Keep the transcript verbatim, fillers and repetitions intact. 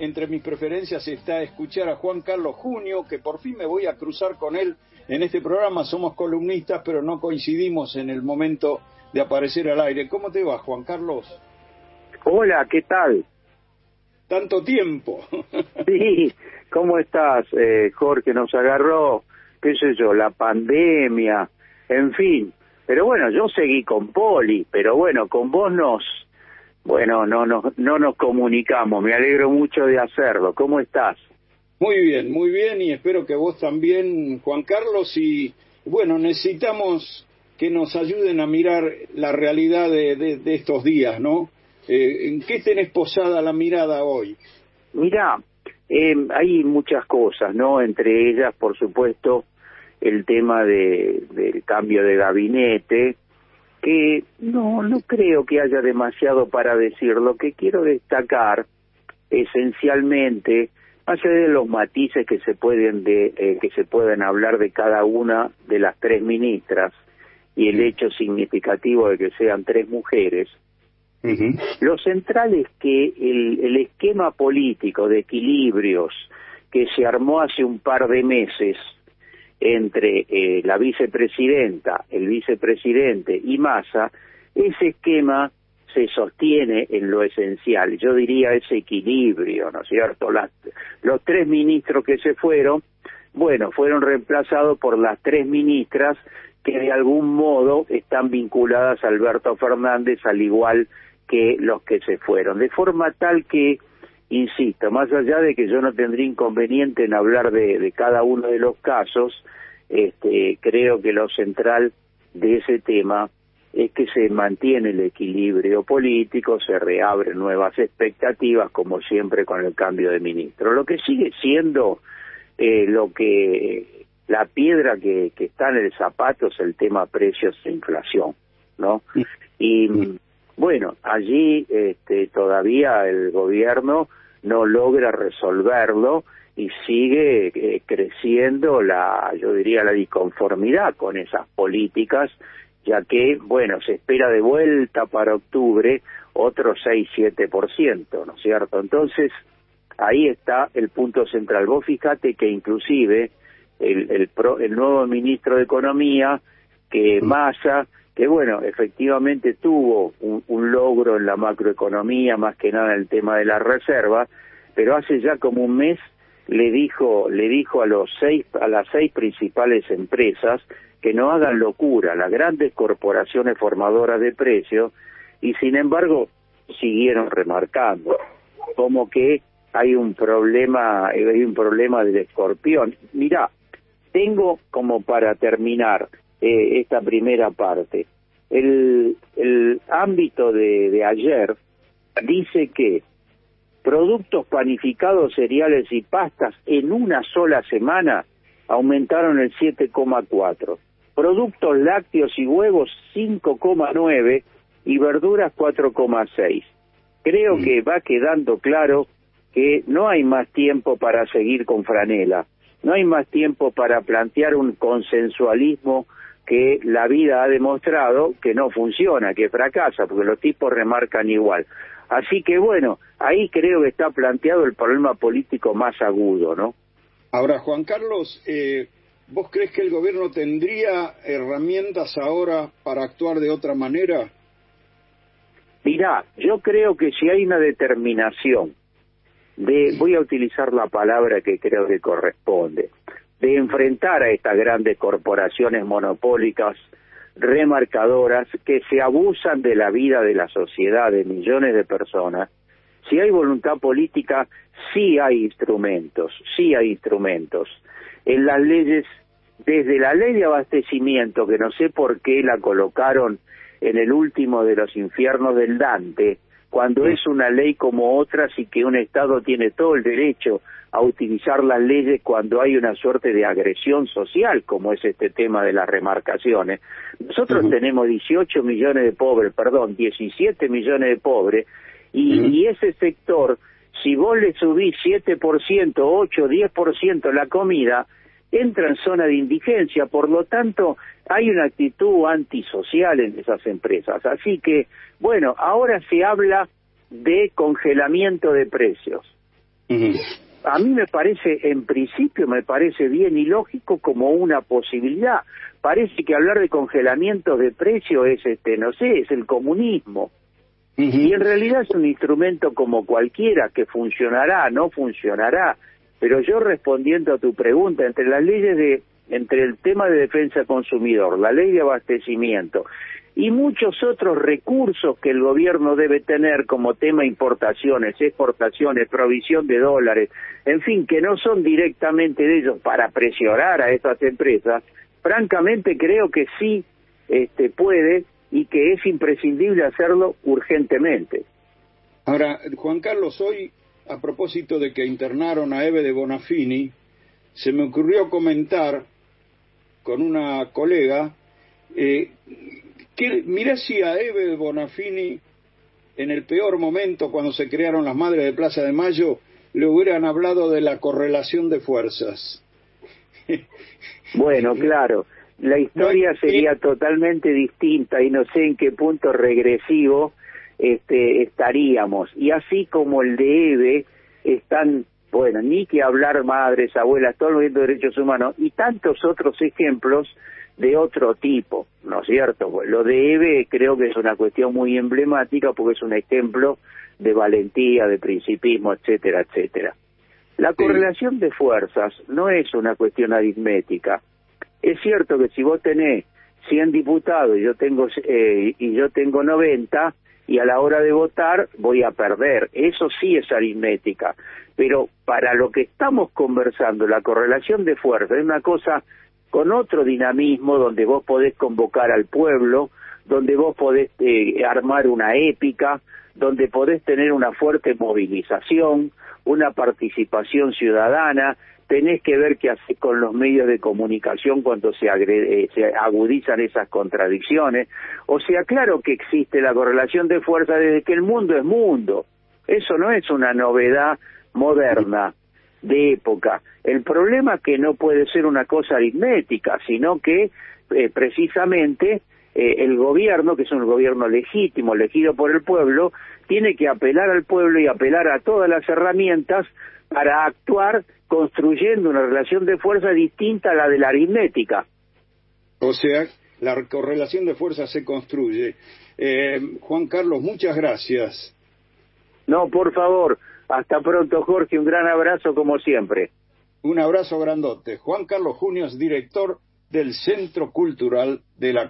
entre mis preferencias está escuchar a Juan Carlos Junio, que por fin me voy a cruzar con él en este programa. Somos columnistas, pero no coincidimos en el momento de aparecer al aire. ¿Cómo te va, Juan Carlos? Hola, ¿qué tal? Tanto tiempo. Sí, ¿cómo estás, eh, Jorge? Nos agarró, qué sé yo, la pandemia, en fin. Pero bueno, yo seguí con Poli, pero bueno, con vos nos, bueno, no, no, no nos comunicamos. Me alegro mucho de hacerlo. ¿Cómo estás? Muy bien, muy bien, y espero que vos también, Juan Carlos. Y bueno, necesitamos que nos ayuden a mirar la realidad de, de, de estos días, ¿no? Eh, ¿En qué tenés posada la mirada hoy? Mirá, eh, hay muchas cosas, ¿no? Entre ellas, por supuesto, el tema de, del cambio de gabinete, que no, no creo que haya demasiado para decir. Lo que quiero destacar, esencialmente, más allá de los matices que se pueden de, eh, que se pueden hablar de cada una de las tres ministras y el hecho significativo de que sean tres mujeres, uh-huh. Lo central es que el, el esquema político de equilibrios que se armó hace un par de meses entre eh, la vicepresidenta, el vicepresidente y Massa, ese esquema se sostiene en lo esencial. Yo diría ese equilibrio, ¿no es cierto? Las, los tres ministros que se fueron, bueno, fueron reemplazados por las tres ministras que de algún modo están vinculadas a Alberto Fernández, al igual que los que se fueron. De forma tal que, insisto, más allá de que yo no tendría inconveniente en hablar de, de cada uno de los casos, este, creo que lo central de ese tema es que se mantiene el equilibrio político, se reabren nuevas expectativas, como siempre con el cambio de ministro. Lo que sigue siendo eh, lo que la piedra que, que está en el zapato es el tema precios e inflación, ¿no? Y bueno, allí este, todavía el gobierno no logra resolverlo y sigue eh, creciendo la, yo diría, la disconformidad con esas políticas, ya que, bueno, se espera de vuelta para octubre otro seis siete por ciento, ¿no es cierto? Entonces, ahí está el punto central. Vos fíjate que inclusive el, el, pro, el nuevo ministro de Economía, que Massa, que bueno, efectivamente tuvo un, un logro en la macroeconomía, más que nada en el tema de la reserva, pero hace ya como un mes le dijo, le dijo a los seis, a las seis principales empresas que no hagan locura, las grandes corporaciones formadoras de precios, y sin embargo siguieron remarcando como que hay un problema, hay un problema del escorpión. Mirá, tengo como para terminar eh, esta primera parte, el, el ámbito de, de ayer dice que productos panificados, cereales y pastas en una sola semana aumentaron el siete coma cuatro. Productos lácteos y huevos cinco coma nueve y verduras cuatro coma seis. Creo mm. que va quedando claro que no hay más tiempo para seguir con franela, no hay más tiempo para plantear un consensualismo que la vida ha demostrado que no funciona, que fracasa, porque los tipos remarcan igual. Así que bueno, ahí creo que está planteado el problema político más agudo, ¿no? Ahora, Juan Carlos, eh, ¿vos crees que el gobierno tendría herramientas ahora para actuar de otra manera? Mirá, yo creo que si hay una determinación de, voy a utilizar la palabra que creo que corresponde, de enfrentar a estas grandes corporaciones monopólicas remarcadoras que se abusan de la vida de la sociedad, de millones de personas, si hay voluntad política, sí hay instrumentos, sí hay instrumentos. En las leyes, desde la ley de abastecimiento, que no sé por qué la colocaron en el último de los infiernos del Dante, cuando es una ley como otras y que un Estado tiene todo el derecho a utilizar las leyes cuando hay una suerte de agresión social, como es este tema de las remarcaciones. Nosotros uh-huh. tenemos dieciocho millones de pobres, perdón, diecisiete millones de pobres, y, uh-huh. y ese sector, si vos le subís siete por ciento, ocho, diez por ciento la comida, entra en zona de indigencia. Por lo tanto, hay una actitud antisocial en esas empresas. Así que, bueno, ahora se habla de congelamiento de precios. Uh-huh. A mí me parece, en principio, me parece bien y lógico como una posibilidad. Parece que hablar de congelamiento de precios es, este, no sé, es el comunismo. Uh-huh. Y en realidad es un instrumento como cualquiera, que funcionará, no funcionará. Pero yo, respondiendo a tu pregunta, entre las leyes de, entre el tema de defensa consumidor, la ley de abastecimiento y muchos otros recursos que el gobierno debe tener, como tema importaciones, exportaciones, provisión de dólares, en fin, que no son directamente de ellos para presionar a estas empresas, francamente creo que sí este, puede y que es imprescindible hacerlo urgentemente. Ahora, Juan Carlos, hoy, a propósito de que internaron a Eve de Bonafini, se me ocurrió comentar con una colega, eh, que mirá si a Eve de Bonafini, en el peor momento, cuando se crearon las Madres de Plaza de Mayo, le hubieran hablado de la correlación de fuerzas. Bueno, claro, la historia sería totalmente distinta y no sé en qué punto regresivo este, estaríamos. Y así como el de Eve, están, bueno, ni que hablar madres, abuelas, todo el movimiento de derechos humanos y tantos otros ejemplos de otro tipo, ¿no es cierto? Lo de Eve creo que es una cuestión muy emblemática porque es un ejemplo de valentía, de principismo, etcétera, etcétera. La correlación de fuerzas no es una cuestión aritmética. Es cierto que si vos tenés cien diputados y yo tengo eh, y yo tengo noventa, y a la hora de votar voy a perder. Eso sí es aritmética. Pero para lo que estamos conversando, la correlación de fuerzas es una cosa con otro dinamismo, donde vos podés convocar al pueblo, donde vos podés eh, armar una épica, donde podés tener una fuerte movilización, una participación ciudadana, tenés que ver qué hacer con los medios de comunicación cuando se, agrede, se agudizan esas contradicciones. O sea, claro que existe la correlación de fuerza desde que el mundo es mundo. Eso no es una novedad moderna, de época. El problema es que no puede ser una cosa aritmética, sino que eh, precisamente eh, el gobierno, que es un gobierno legítimo, elegido por el pueblo, tiene que apelar al pueblo y apelar a todas las herramientas para actuar construyendo una relación de fuerza distinta a la de la aritmética. O sea, la correlación de fuerza se construye. Eh, Juan Carlos, muchas gracias. No, por favor. Hasta pronto, Jorge. Un gran abrazo, como siempre. Un abrazo grandote. Juan Carlos Junios, director del Centro Cultural de la